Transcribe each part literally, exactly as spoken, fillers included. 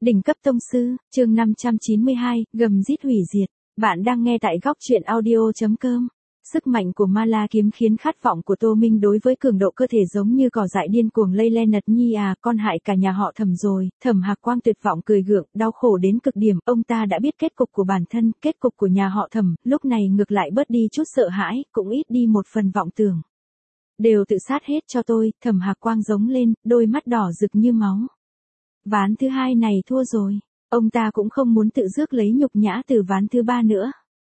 Đỉnh cấp tông sư, chương năm trăm chín mươi hai, gầm rít hủy diệt. Bạn đang nghe tại góc truyện audio chấm com. Sức mạnh của ma la kiếm khiến khát vọng của Tô Minh đối với cường độ cơ thể giống như cỏ dại điên cuồng lây len nật nhi à, con hại cả nhà họ Thẩm rồi. Thẩm Hạc Quang tuyệt vọng cười gượng, đau khổ đến cực điểm, ông ta đã biết kết cục của bản thân, kết cục của nhà họ Thẩm, lúc này ngược lại bớt đi chút sợ hãi, cũng ít đi một phần vọng tưởng. Đều tự sát hết cho tôi, Thẩm Hạc Quang giống lên, đôi mắt đỏ rực như máu. Ván thứ hai này thua rồi, ông ta cũng không muốn tự rước lấy nhục nhã từ ván thứ ba nữa.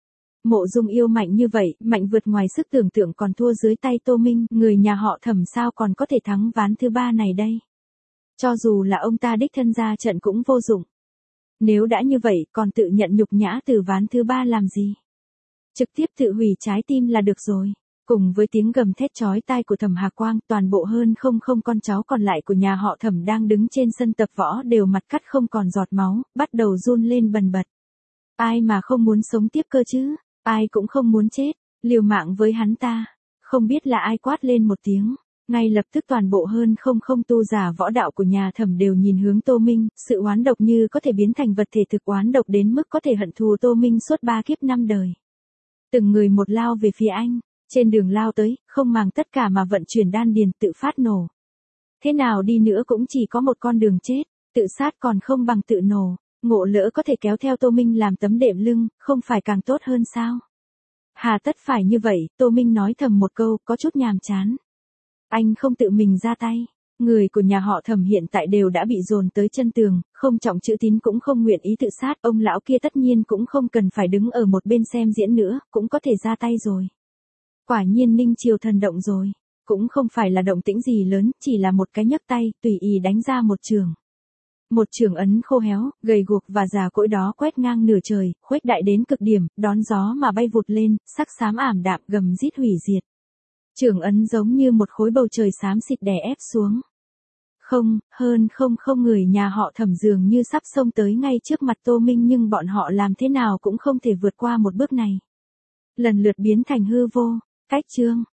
Mộ Dung Yêu mạnh như vậy, mạnh vượt ngoài sức tưởng tượng còn thua dưới tay Tô Minh, người nhà họ Thẩm sao còn có thể thắng ván thứ ba này đây. Cho dù là ông ta đích thân ra trận cũng vô dụng. Nếu đã như vậy còn tự nhận nhục nhã từ ván thứ ba làm gì? Trực tiếp tự hủy trái tim là được rồi. Cùng với tiếng gầm thét chói tai của Thẩm Hạc Quang, toàn bộ hơn không không con cháu còn lại của nhà họ Thẩm đang đứng trên sân tập võ đều mặt cắt không còn giọt máu, bắt đầu run lên bần bật. Ai mà không muốn sống tiếp cơ chứ, ai cũng không muốn chết, liều mạng với hắn ta. Không biết là ai quát lên một tiếng, ngay lập tức toàn bộ hơn không không tu giả võ đạo của nhà Thẩm đều nhìn hướng Tô Minh, sự oán độc như có thể biến thành vật thể thực, oán độc đến mức có thể hận thù Tô Minh suốt ba kiếp năm đời. Từng người một lao về phía anh. Trên đường lao tới, không màng tất cả mà vận chuyển đan điền tự phát nổ. Thế nào đi nữa cũng chỉ có một con đường chết, tự sát còn không bằng tự nổ, ngộ lỡ có thể kéo theo Tô Minh làm tấm đệm lưng, không phải càng tốt hơn sao? Hà tất phải như vậy, Tô Minh nói thầm một câu, có chút nhàm chán. Anh không tự mình ra tay, người của nhà họ Thẩm hiện tại đều đã bị dồn tới chân tường, không trọng chữ tín cũng không nguyện ý tự sát, ông lão kia tất nhiên cũng không cần phải đứng ở một bên xem diễn nữa, cũng có thể ra tay rồi. Quả nhiên Ninh Triều Thần động rồi, cũng không phải là động tĩnh gì lớn, chỉ là một cái nhấc tay, tùy ý đánh ra một trường. Một trường ấn khô héo, gầy guộc và già cỗi đó quét ngang nửa trời, khuếch đại đến cực điểm, đón gió mà bay vụt lên, sắc xám ảm đạm gầm rít hủy diệt. Trường ấn giống như một khối bầu trời xám xịt đè ép xuống. Không, hơn không không người nhà họ Thẩm dường như sắp xông tới ngay trước mặt Tô Minh nhưng bọn họ làm thế nào cũng không thể vượt qua một bước này. Lần lượt biến thành hư vô. Cách chương,